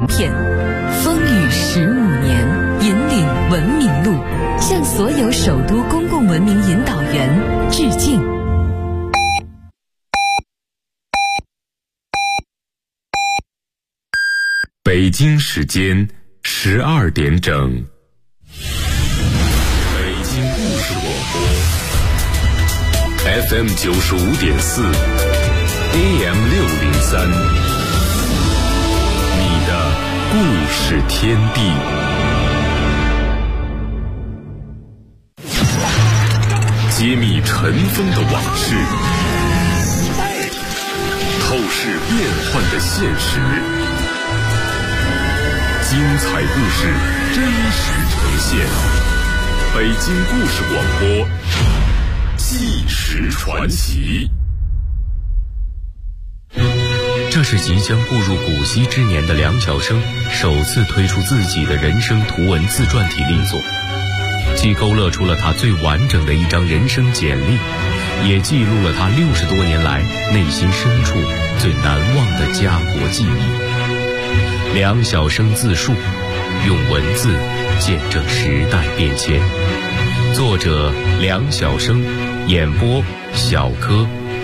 片。风雨15年，引领文明路，向所有首都公共文明引导员致敬。 北京时间12点整。北京故事广播 FM 95.4 AM 603，你的故事天地。揭秘尘封的往事，透视变幻的现实，精彩故事真实呈现。北京故事广播，纪实传奇。 这是即将步入古稀之年的梁晓声首次推出自己的人生图文自传体力作，既勾勒出了他最完整的一张人生简历，也记录了他60多年来内心深处最难忘的家国记忆。梁晓声自述，用文字见证时代变迁。作者梁晓声，演播小柯。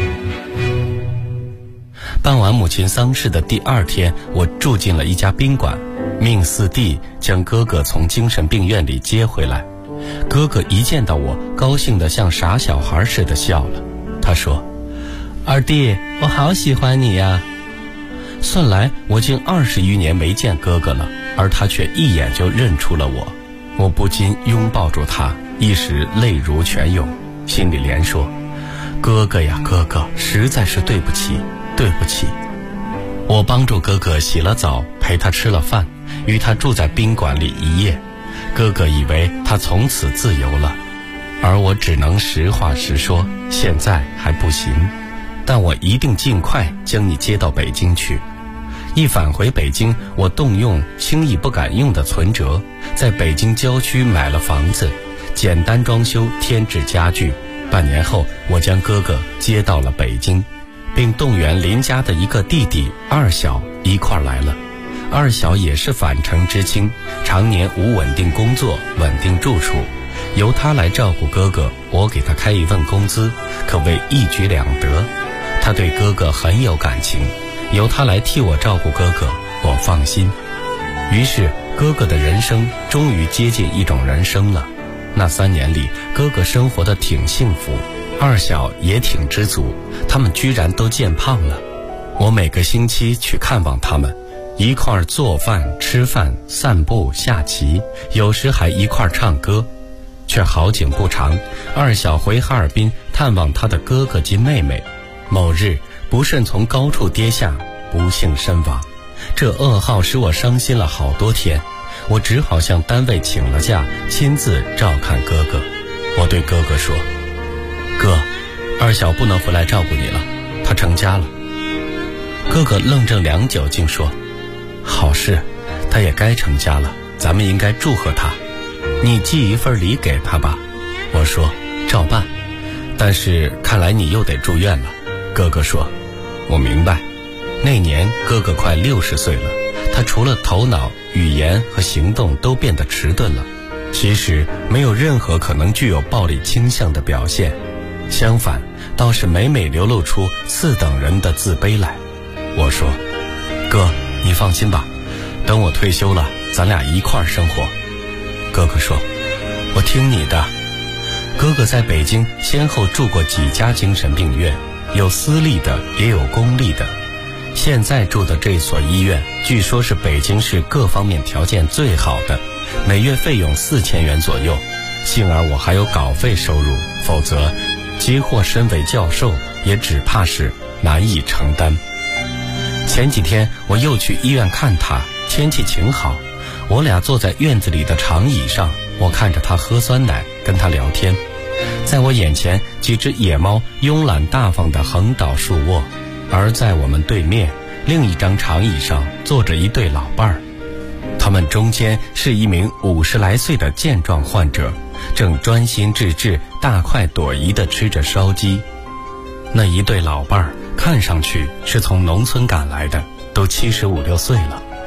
办完母亲丧事的第2天，我住进了一家宾馆，命四弟将哥哥从精神病院里接回来。哥哥一见到我，高兴得像傻小孩似的笑了。他说：“二弟，我好喜欢你呀。”算来我竟20余年没见哥哥了，而他却一眼就认出了我。我不禁拥抱住他，一时泪如泉涌，心里连说：“哥哥呀哥哥，实在是对不起，对不起。”我帮助哥哥洗了澡，陪他吃了饭，与他住在宾馆里1夜。哥哥以为他从此自由了，而我只能实话实说，现在还不行，但我一定尽快将你接到北京去。一返回北京，我动用轻易不敢用的存折，在北京郊区买了房子，简单装修，添置家具。半年后，我将哥哥接到了北京，并动员邻家的一个弟弟二小一块来了。二小也是返城知青，常年无稳定工作、稳定住处，由他来照顾哥哥，我给他开一份工资，可谓一举两得。他对哥哥很有感情，由他来替我照顾哥哥，我放心。于是哥哥的人生终于接近一种人生了。那3年里，哥哥生活得挺幸福，二小也挺知足，他们居然都见胖了。我每个星期去看望他们，一块做饭、吃饭、散步、下棋，有时还一块唱歌。却好景不长，二小回哈尔滨探望他的哥哥及妹妹，某日不慎从高处跌下，不幸身亡。这噩耗使我伤心了好多天，我只好向单位请了假，亲自照看哥哥。我对哥哥说：“哥，二小不能回来照顾你了，他成家了。”哥哥愣怔良久，竟说：“好事，他也该成家了，咱们应该祝贺他。你寄一份礼给他吧。”我说：“照办，但是看来你又得住院了。”哥哥说：“我明白。”那年哥哥快60岁了，他除了头脑、语言和行动都变得迟钝了，其实没有任何可能具有暴力倾向的表现，相反，倒是每每流露出次等人的自卑来。我说：“哥，你放心吧，等我退休了，咱俩一块儿生活。”哥哥说：“我听你的。”哥哥在北京先后住过几家精神病院，有私立的，也有公立的。现在住的这所医院，据说是北京市各方面条件最好的，每月费用4000元左右。幸而我还有稿费收入，否则即或身为教授，也只怕是难以承担。前几天我又去医院看他，天气晴好，我俩坐在院子里的长椅上，我看着他喝酸奶，跟他聊天。在我眼前，几只野猫慵懒大方地横倒竖卧，而在我们对面另一张长椅上坐着一对老伴儿，他们中间是一名50来岁的健壮患者，正专心致志、大快朵颐地吃着烧鸡。那一对老伴儿看上去是从农村赶来的，都75、6岁了，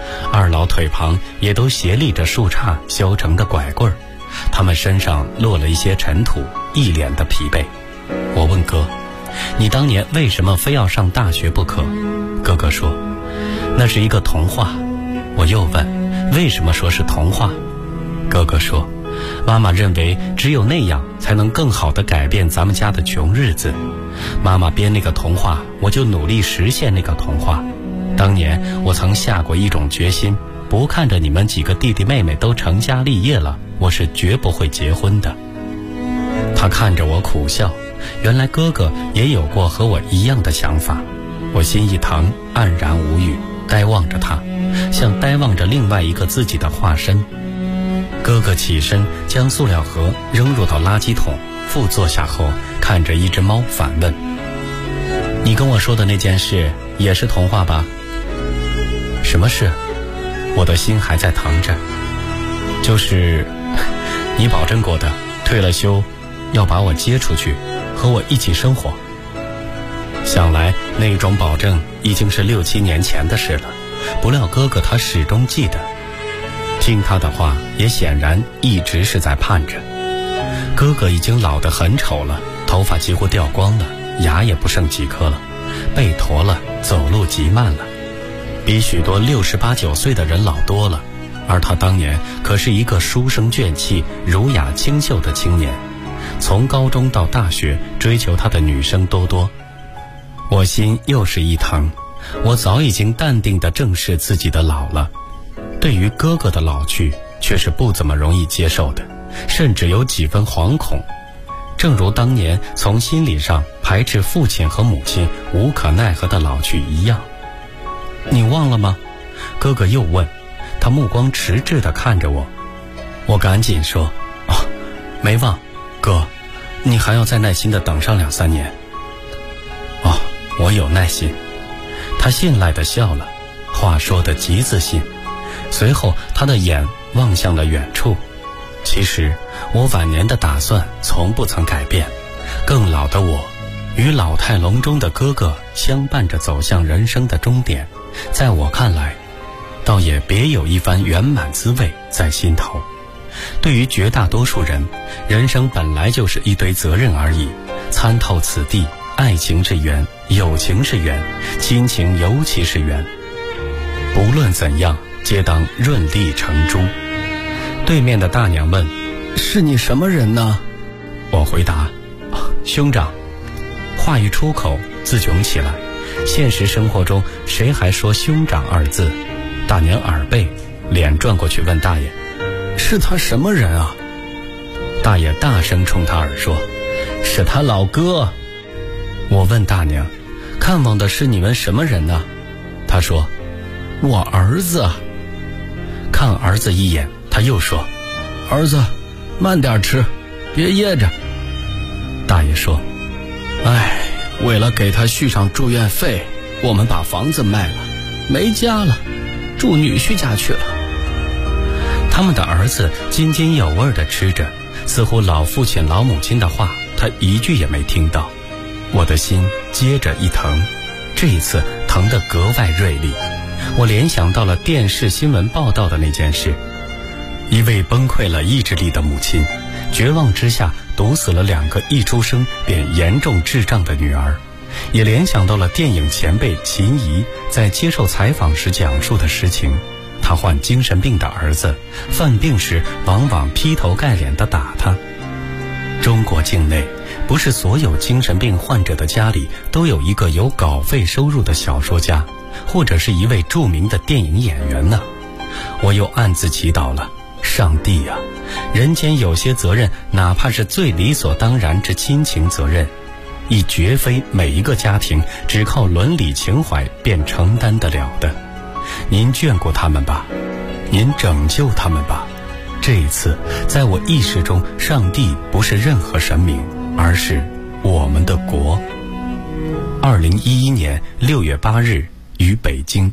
二老腿旁也都斜立着树杈削成的拐棍儿，他们身上落了一些尘土，一脸的疲惫。我问哥，你当年为什么非要上大学不可？哥哥说，那是一个童话。我又问，为什么说是童话？哥哥说，妈妈认为只有那样才能更好地改变咱们家的穷日子。妈妈编那个童话，我就努力实现那个童话。当年我曾下过一种决心，不看着你们几个弟弟妹妹都成家立业了，我是绝不会结婚的。他看着我苦笑，原来哥哥也有过和我一样的想法。我心一疼，黯然无语，呆望着他，像呆望着另外一个自己的化身。哥哥起身将塑料盒扔入到垃圾桶，复坐下后看着一只猫反问，你跟我说的那件事也是童话吧？什么事？我的心还在疼着。就是你保证过的，退了休要把我接出去，和我一起生活。想来那种保证已经是6、7年前的事了，不料哥哥他始终记得。听他的话，也显然一直是在盼着。哥哥已经老得很丑了，头发几乎掉光了，牙也不剩几颗了，背驼了，走路极慢了，比许多68、9岁的人老多了。而他当年可是一个书生卷气、儒雅清秀的青年，从高中到大学追求他的女生多多。我心又是一疼，我早已经淡定地正视自己的老了，对于哥哥的老去却是不怎么容易接受的，甚至有几分惶恐，正如当年从心理上排斥父亲和母亲无可奈何的老去一样。你忘了吗？哥哥又问，他目光迟滞地看着我。我赶紧说，没忘，哥，你还要再耐心地等上2、3年。我有耐心。他信赖地笑了，话说得极自信。随后他的眼望向了远处。其实我晚年的打算从不曾改变，更老的我与老态龙钟的哥哥相伴着走向人生的终点，在我看来倒也别有一番圆满滋味在心头。对于绝大多数人，人生本来就是一堆责任而已，参透此地，爱情是缘，友情是缘，亲情尤其是缘。不论怎样，皆当润利成珠。对面的大娘问，是你什么人呢？我回答，兄长。话一出口，自窘起来。现实生活中谁还说兄长2字？大娘耳背，脸转过去问大爷，是他什么人啊？大爷大声冲他耳说，是他老哥。我问大娘，看望的是你们什么人呢？他说，我儿子。看儿子一眼，他又说，儿子慢点吃，别噎着。大爷说，为了给他续上住院费，我们把房子卖了，没家了，住女婿家去了。他们的儿子津津有味地吃着，似乎老父亲老母亲的话他一句也没听到。我的心接着一疼，这一次疼得格外锐利。我联想到了电视新闻报道的那件事，一位崩溃了意志力的母亲，绝望之下毒死了2个一出生便严重智障的女儿，也联想到了电影前辈秦怡在接受采访时讲述的实情。他患精神病的儿子犯病时往往劈头盖脸地打他。中国境内不是所有精神病患者的家里都有一个有稿费收入的小说家，或者是一位著名的电影演员呢。我又暗自祈祷了，上帝啊，人间有些责任，哪怕是最理所当然之亲情责任，亦绝非每一个家庭只靠伦理情怀便承担得了的。您眷顾他们吧，您拯救他们吧。这一次在我意识中，上帝不是任何神明，而是我们的国。2011年6月8日于北京。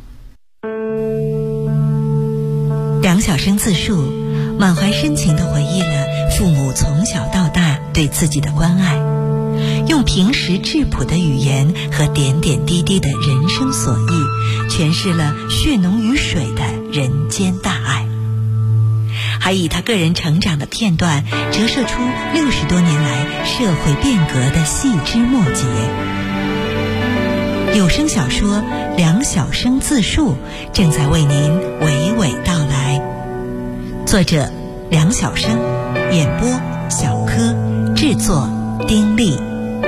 梁晓声自述，满怀深情地回忆了父母从小到大对自己的关爱，用平实质朴的语言和点点滴滴的人生所忆，诠释了血浓于水的人间大爱，还以他个人成长的片段折射出60多年来社会变革的细枝末节。有声小说梁晓声自述正在为您娓娓道来，作者梁晓声，演播小柯，制作丁力。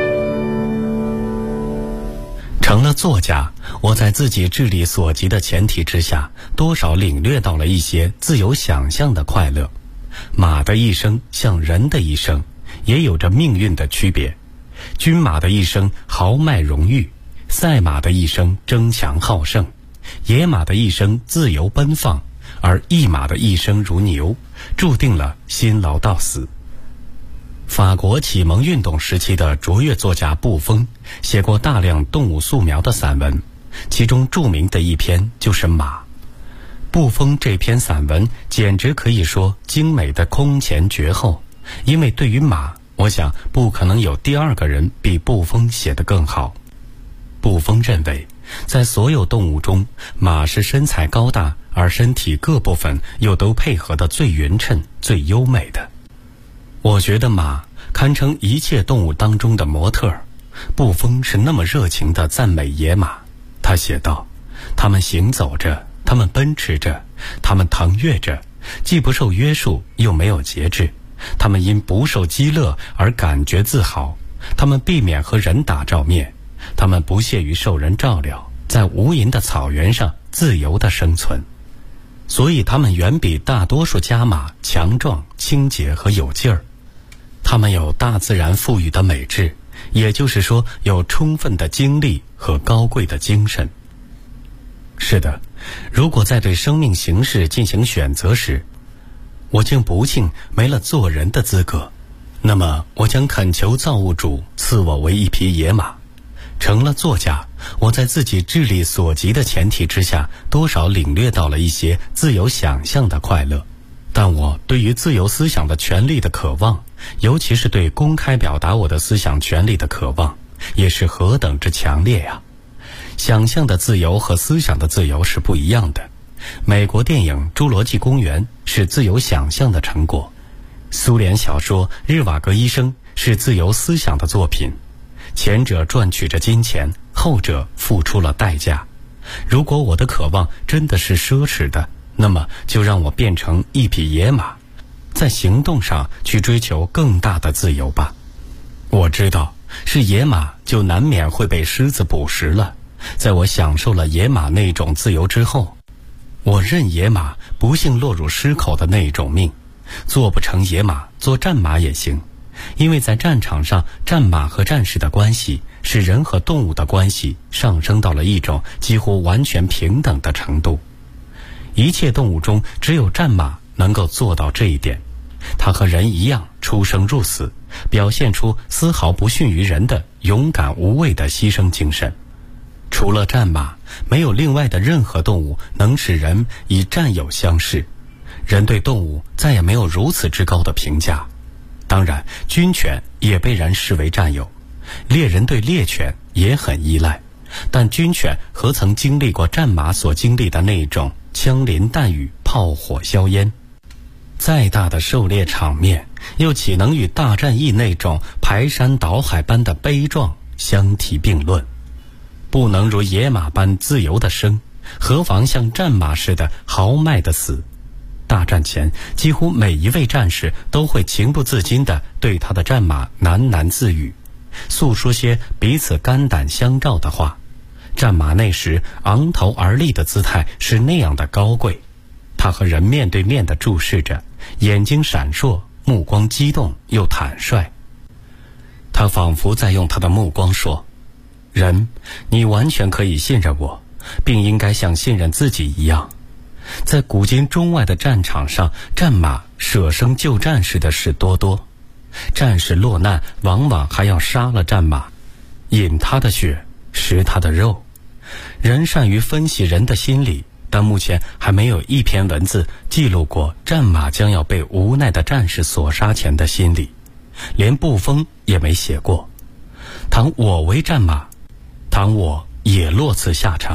成了作家，我在自己智力所及的前提之下，多少领略到了一些自由想象的快乐。马的一生像人的一生，也有着命运的区别。军马的一生豪迈荣誉，赛马的一生争强好胜，野马的一生自由奔放，而一马的一生如牛，注定了辛劳到死。法国启蒙运动时期的卓越作家布丰写过大量动物素描的散文，其中著名的一篇就是马。布丰这篇散文简直可以说精美的空前绝后，因为对于马，我想不可能有第二个人比布丰写得更好。布丰认为，在所有动物中，马是身材高大而身体各部分又都配合得最匀称、最优美的。我觉得马堪称一切动物当中的模特儿。布丰是那么热情地赞美野马，他写道：他们行走着，他们奔驰着，他们腾跃着，既不受约束又没有节制，他们因不受饥饿而感觉自豪，他们避免和人打照面，他们不屑于受人照料，在无垠的草原上自由地生存。所以他们远比大多数家马强壮、清洁和有劲儿。他们有大自然赋予的美质，也就是说有充分的精力和高贵的精神。是的，如果在对生命形式进行选择时，我竟不幸没了做人的资格，那么我将恳求造物主赐我为一匹野马。成了作家，我在自己智力所及的前提之下，多少领略到了一些自由想象的快乐。但我对于自由思想的权利的渴望，尤其是对公开表达我的思想权利的渴望，也是何等之强烈呀！想象的自由和思想的自由是不一样的。美国电影《侏罗纪公园》是自由想象的成果，苏联小说《日瓦戈医生》是自由思想的作品。前者赚取着金钱，后者付出了代价。如果我的渴望真的是奢侈的，那么就让我变成一匹野马，在行动上去追求更大的自由吧。我知道是野马，就难免会被狮子捕食了。在我享受了野马那种自由之后，我认野马不幸落入狮口的那种命。做不成野马，做战马也行。因为在战场上，战马和战士的关系使人和动物的关系上升到了一种几乎完全平等的程度。一切动物中，只有战马能够做到这一点。它和人一样出生入死，表现出丝毫不逊于人的勇敢无畏的牺牲精神。除了战马，没有另外的任何动物能使人以战友相视。人对动物再也没有如此之高的评价。当然，军犬也被人视为战友，猎人对猎犬也很依赖，但军犬何曾经历过战马所经历的那种枪林弹雨、炮火硝烟？再大的狩猎场面，又岂能与大战役那种排山倒海般的悲壮相提并论？不能如野马般自由的生，何妨像战马似的豪迈的死？大战前，几乎每一位战士都会情不自禁地对他的战马喃喃自语，诉说些彼此肝胆相照的话。战马那时昂头而立的姿态是那样的高贵，他和人面对面地注视着，眼睛闪烁，目光激动又坦率。他仿佛在用他的目光说：人，你完全可以信任我，并应该像信任自己一样。在古今中外的战场上，战马舍生救战士的事多多，战士落难往往还要杀了战马，饮他的血，食他的肉。人善于分析人的心理，但目前还没有一篇文字记录过战马将要被无奈的战士所杀前的心理，连布丰也没写过。倘我为战马，倘我也落此下场，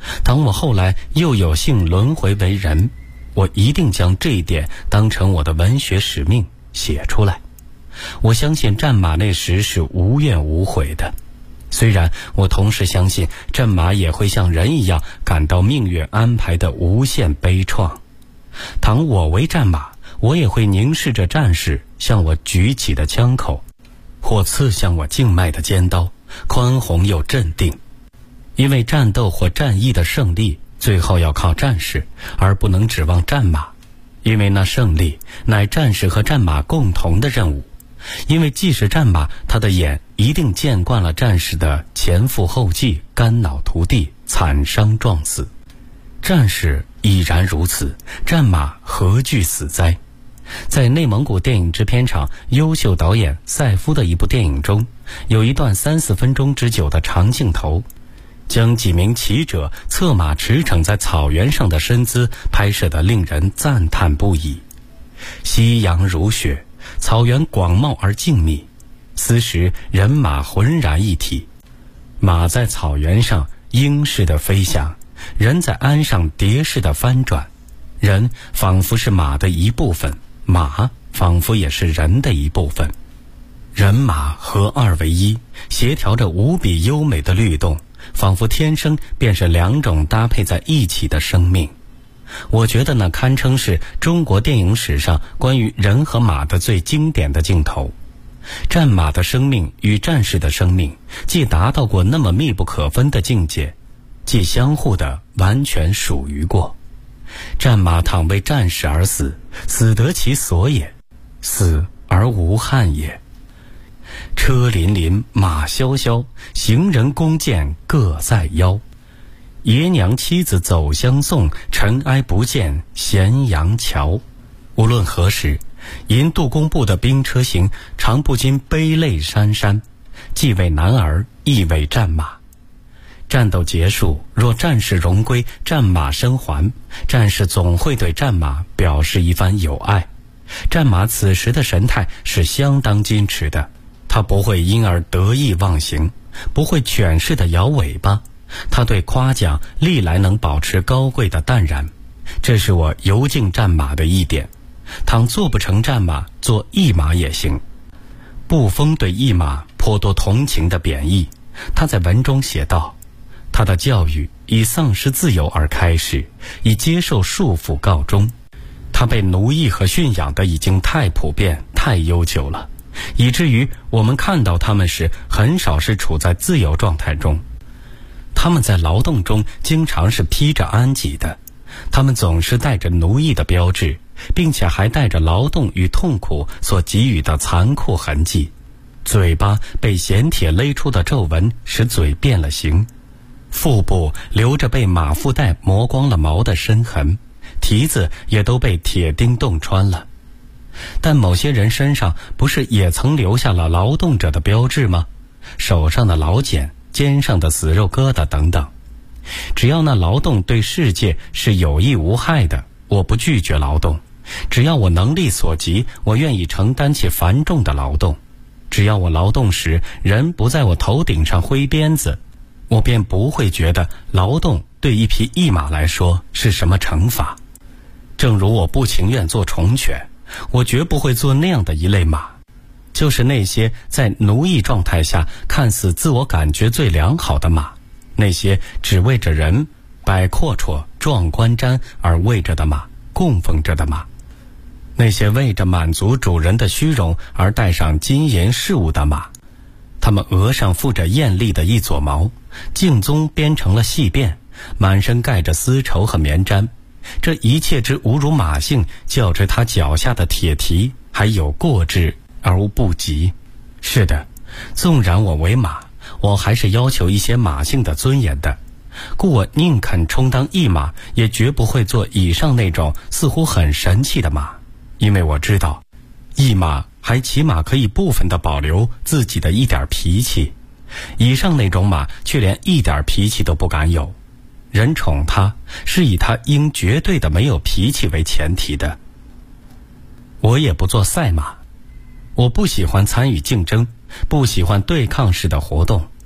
当我后来又有幸轮回为人，我一定将这一点当成我的文学使命写出来。我相信战马那时是无怨无悔的，虽然我同时相信战马也会像人一样感到命运安排的无限悲怆。倘我为战马，我也会凝视着战士向我举起的枪口，或刺向我静脉的尖刀，宽宏又镇定。因为战斗或战役的胜利最后要靠战士，而不能指望战马，因为那胜利乃战士和战马共同的任务。因为即使战马，他的眼一定见惯了战士的前赴后继、肝脑涂地、惨伤撞死。战士已然如此，战马何惧死灾？在内蒙古电影制片厂优秀导演赛夫的一部电影中，有一段3-4分钟之久的长镜头，将几名骑者策马驰骋在草原上的身姿拍摄得令人赞叹不已。夕阳如雪，草原广袤而静谧，此时人马浑然一体。马在草原上鹰似的飞翔，人在鞍上蝶似的翻转。人仿佛是马的一部分，马仿佛也是人的一部分。人马合二为一，协调着无比优美的律动，仿佛天生便是两种搭配在一起的生命。我觉得那堪称是中国电影史上关于人和马的最经典的镜头。战马的生命与战士的生命既达到过那么密不可分的境界，既相互的完全属于过。战马倘为战士而死，死得其所也，死而无憾也。车辚辚，马萧萧，行人弓箭各在腰。爷娘妻子走相送，尘埃不见咸阳桥。无论何时，引杜工部的兵车行，常不禁悲泪潸潸，既为男儿，亦为战马。战斗结束，若战士荣归，战马生还，战士总会对战马表示一番友爱。战马此时的神态是相当矜持的，他不会因而得意忘形，不会犬似的摇尾巴，他对夸奖历来能保持高贵的淡然，这是我尤敬战马的一点。倘做不成战马，做驿马也行。步风对驿马颇多同情的贬义，他在文中写道：他的教育以丧失自由而开始，以接受束缚告终。他被奴役和驯养的已经太普遍、太悠久了，以至于我们看到他们时，很少是处在自由状态中。他们在劳动中经常是披着鞍鞯的，他们总是带着奴役的标志，并且还带着劳动与痛苦所给予的残酷痕迹。嘴巴被弦铁勒出的皱纹使嘴变了形，腹部留着被马腹带磨光了毛的深痕，蹄子也都被铁钉洞穿了。但某些人身上不是也曾留下了劳动者的标志吗？手上的老茧，肩上的死肉疙瘩等等。只要那劳动对世界是有益无害的，我不拒绝劳动。只要我能力所及，我愿意承担起繁重的劳动。只要我劳动时人不在我头顶上挥鞭子，我便不会觉得劳动对一匹驿马来说是什么惩罚。正如我不情愿做虫犬，我绝不会做那样的一类马，就是那些在奴役状态下看似自我感觉最良好的马，那些只为着人摆阔绰壮观瞻而为着的马，供奉着的马，那些为着满足主人的虚荣而带上金银饰物的马，他们额上附着艳丽的一撮毛，颈宗编成了细辫，满身盖着丝绸和棉毡，这一切之侮辱马性，较之他脚下的铁蹄还有过之而无不及。是的，纵然我为马，我还是要求一些马性的尊严的，故我宁肯充当驿马，也绝不会做以上那种似乎很神气的马，因为我知道驿马还起码可以部分地保留自己的一点脾气，以上那种马却连一点脾气都不敢有。人宠他是以他应绝对的没有脾气为前提的。我也不做赛马，我不喜欢参与竞争，不喜欢对抗式的活动，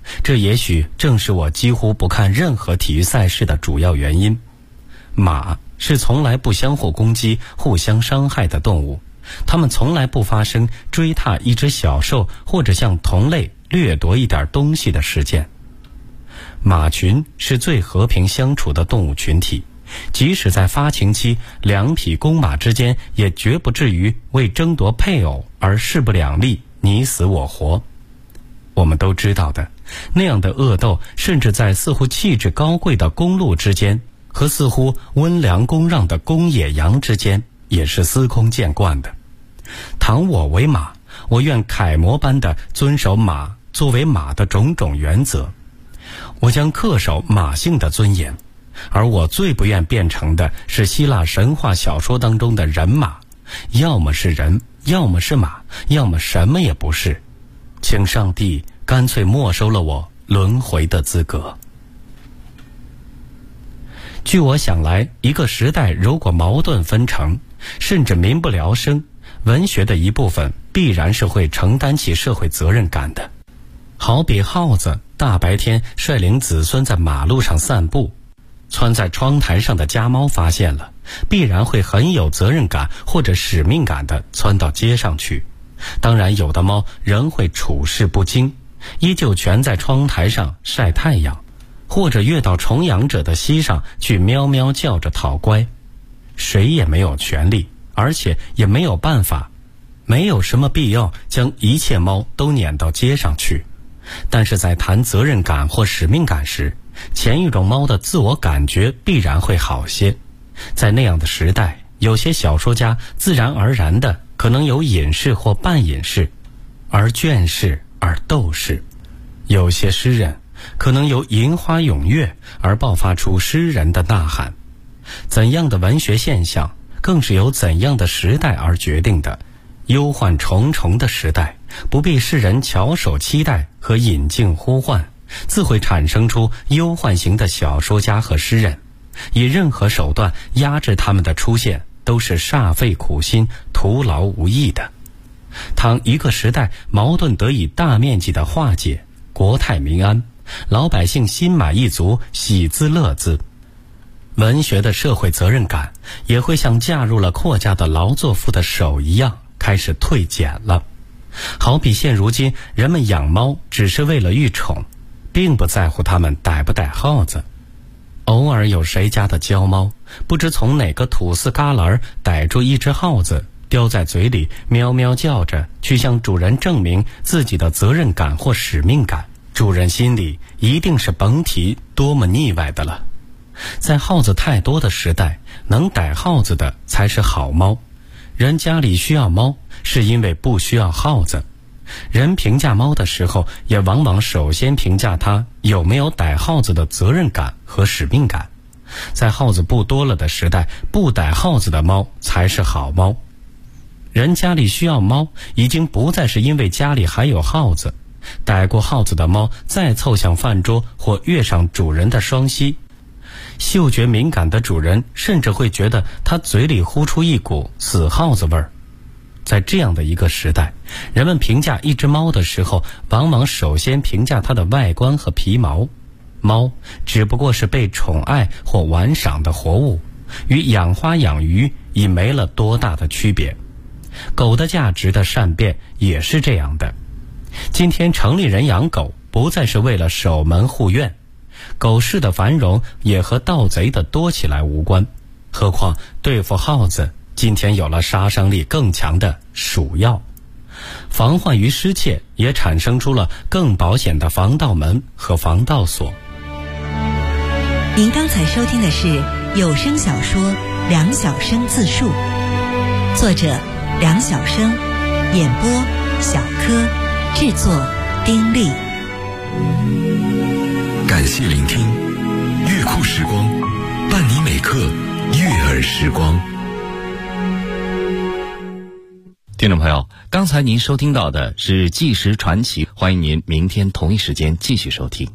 这也许正是我几乎不看任何体育赛事的主要原因。马是从来不相互攻击、互相伤害的动物，它们从来不发生追踏一只小兽或者向同类掠夺一点东西的事件。马群是最和平相处的动物群体，即使在发情期，两匹公马之间也绝不至于为争夺配偶而势不两立，你死我活。我们都知道的，那样的恶斗甚至在似乎气质高贵的公鹿之间和似乎温良恭让的公野羊之间也是司空见惯的。倘我为马，我愿楷模般地遵守马作为马的种种原则，我将恪守马性的尊严。而我最不愿变成的是希腊神话小说当中的人马，要么是人，要么是马，要么什么也不是。请上帝干脆没收了我轮回的资格。据我想来，一个时代如果矛盾纷呈，甚至民不聊生，文学的一部分必然是会承担起社会责任感的。好比耗子大白天率领子孙在马路上散步，窜在窗台上的家猫发现了，必然会很有责任感或者使命感地窜到街上去。当然，有的猫仍会处事不惊，依旧蜷在窗台上晒太阳，或者跃到重养者的膝上去喵喵叫着讨乖。谁也没有权利，而且也没有办法，没有什么必要将一切猫都撵到街上去。但是在谈责任感或使命感时，前一种猫的自我感觉必然会好些。在那样的时代，有些小说家自然而然的可能有隐士或半隐士，而卷士而斗士；有些诗人可能由银花踊跃而爆发出诗人的呐喊。怎样的文学现象，更是由怎样的时代而决定的。忧患重重的时代，不必世人翘首期待和引颈呼唤，自会产生出忧患型的小说家和诗人。以任何手段压制他们的出现，都是煞费苦心、徒劳无益的。倘一个时代矛盾得以大面积的化解，国泰民安，老百姓心满意足，喜滋乐滋，文学的社会责任感也会像嫁入了阔家的劳作妇的手一样开始退减了。好比现如今人们养猫只是为了育宠，并不在乎他们逮不逮耗子。偶尔有谁家的娇猫不知从哪个土司旮旯逮住一只耗子，叼在嘴里喵喵叫着，去向主人证明自己的责任感或使命感，主人心里一定是甭提多么腻歪的了。在耗子太多的时代，能逮耗子的才是好猫。人家里需要猫，是因为不需要耗子。人评价猫的时候，也往往首先评价它有没有逮耗子的责任感和使命感。在耗子不多了的时代，不逮耗子的猫才是好猫。人家里需要猫，已经不再是因为家里还有耗子。逮过耗子的猫再凑向饭桌或跃上主人的双膝，嗅觉敏感的主人甚至会觉得它嘴里呼出一股死耗子味儿。在这样的一个时代，人们评价一只猫的时候，往往首先评价它的外观和皮毛。猫只不过是被宠爱或玩赏的活物，与养花养鱼已没了多大的区别。狗的价值的善变也是这样的。今天城里人养狗不再是为了守门护院，狗市的繁荣也和盗贼的多起来无关。何况对付耗子，今天有了杀伤力更强的鼠药。防患于失窃也产生出了更保险的防盗门和防盗锁。 您刚才收听的是有声小说《梁晓声自述》，作者梁晓声，演播小柯，制作丁力。 感谢聆听，乐库时光，伴你每刻悦耳时光。 听众朋友，刚才您收听到的是纪实传奇，欢迎您明天同一时间继续收听。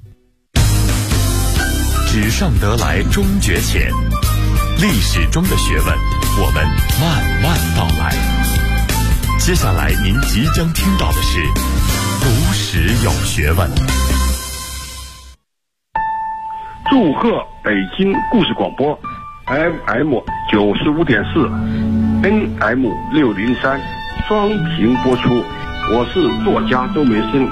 纸上得来终觉浅，历史中的学问，我们慢慢道来。接下来您即将听到的是读史有学问。 祝贺北京故事广播 FM 95.4 NM 603双屏播出。我是作家周梅生。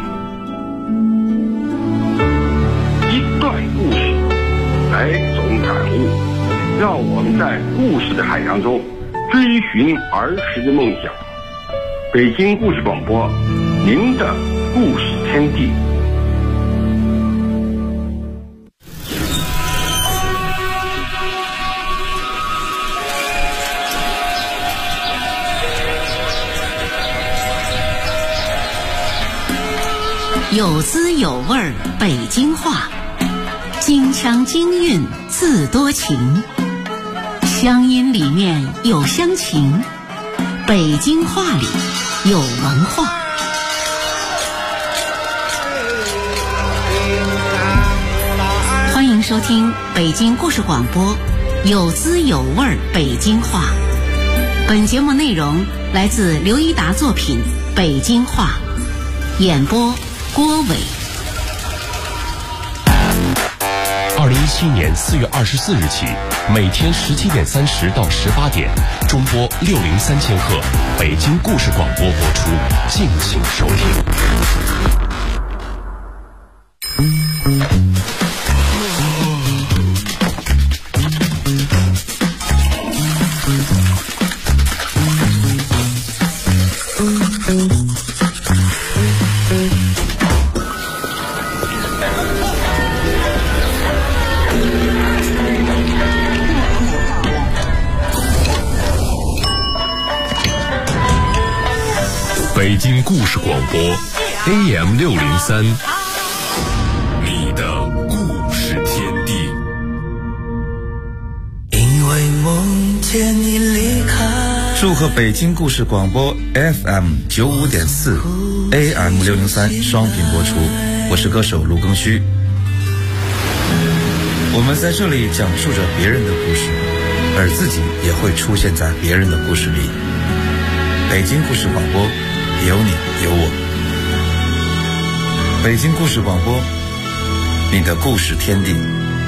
一段故事，百种感悟，让我们在故事的海洋中追寻儿时的梦想。北京故事广播，您的故事天地。 有滋有味儿北京话，京腔京韵字多情，乡音里面有乡情，北京话里有文化。欢迎收听北京故事广播，有滋有味儿北京话。本节目内容来自刘一达作品《北京话》，演播郭伟。 2017年4月24日起，每天17点30到18点，中波603000赫，北京故事广播播出，敬请收听。 北京故事广播 AM 603，你的故事天地。 因为梦见你离开。祝贺北京故事广播 FM 95.4 AM 603双屏播出，我是歌手卢庚戌。我们在这里讲述着别人的故事，而自己也会出现在别人的故事里。北京故事广播，有你有我。北京故事广播，你的故事天地。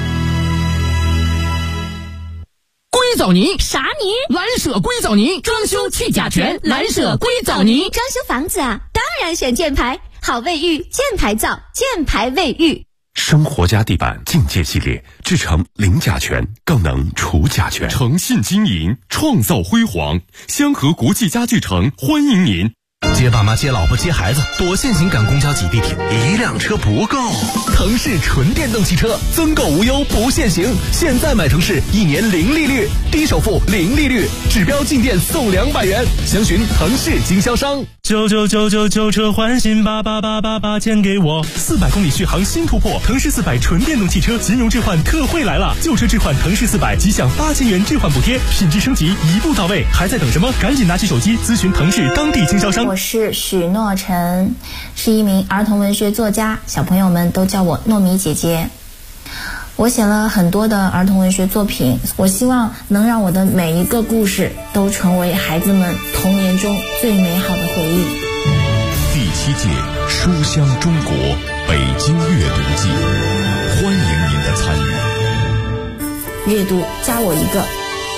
硅藻泥啥泥？ 蓝舍硅藻泥，装修去甲醛，蓝舍硅藻泥。 装修房子啊，当然选箭牌，好卫浴，箭牌造，箭牌卫浴。 生活家地板境界系列，制成零甲醛，更能除甲醛。 诚信经营，创造辉煌。香河国际家具城欢迎您。 接爸妈接老婆接孩子，多限行赶公交挤地铁，一辆车不够。腾势纯电动汽车，增购无忧不限行，现在买腾势1年零利率，低首付零利率，指标进店送200元，详询腾势经销商。 99999车换新88888钱给我，400公里续航新突破，腾势400纯电动汽车金融置换特惠来了，旧车置换腾势400即享8000元置换补贴，品质升级一步到位，还在等什么？赶紧拿起手机咨询腾势当地经销商。 我是许诺晨，是一名儿童文学作家，小朋友们都叫我糯米姐姐。我写了很多的儿童文学作品，我希望能让我的每一个故事都成为孩子们童年中最美好的回忆。 第7届书香中国北京阅读季，欢迎您的参与。 阅读加我一个。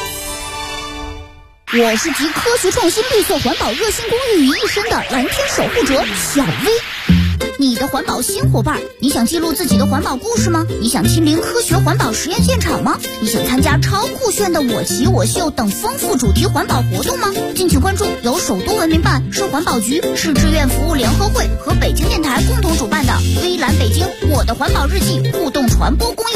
我是集科学创新、绿色环保、热心公益于一身的蓝天守护者小薇。你的环保新伙伴，你想记录自己的环保故事吗？你想亲临科学环保实验现场吗？你想参加超酷炫的我骑我秀等丰富主题环保活动吗？敬请关注由首都文明办、市环保局、市志愿服务联合会和北京电台共同主办的微蓝北京我的环保日记互动传播公益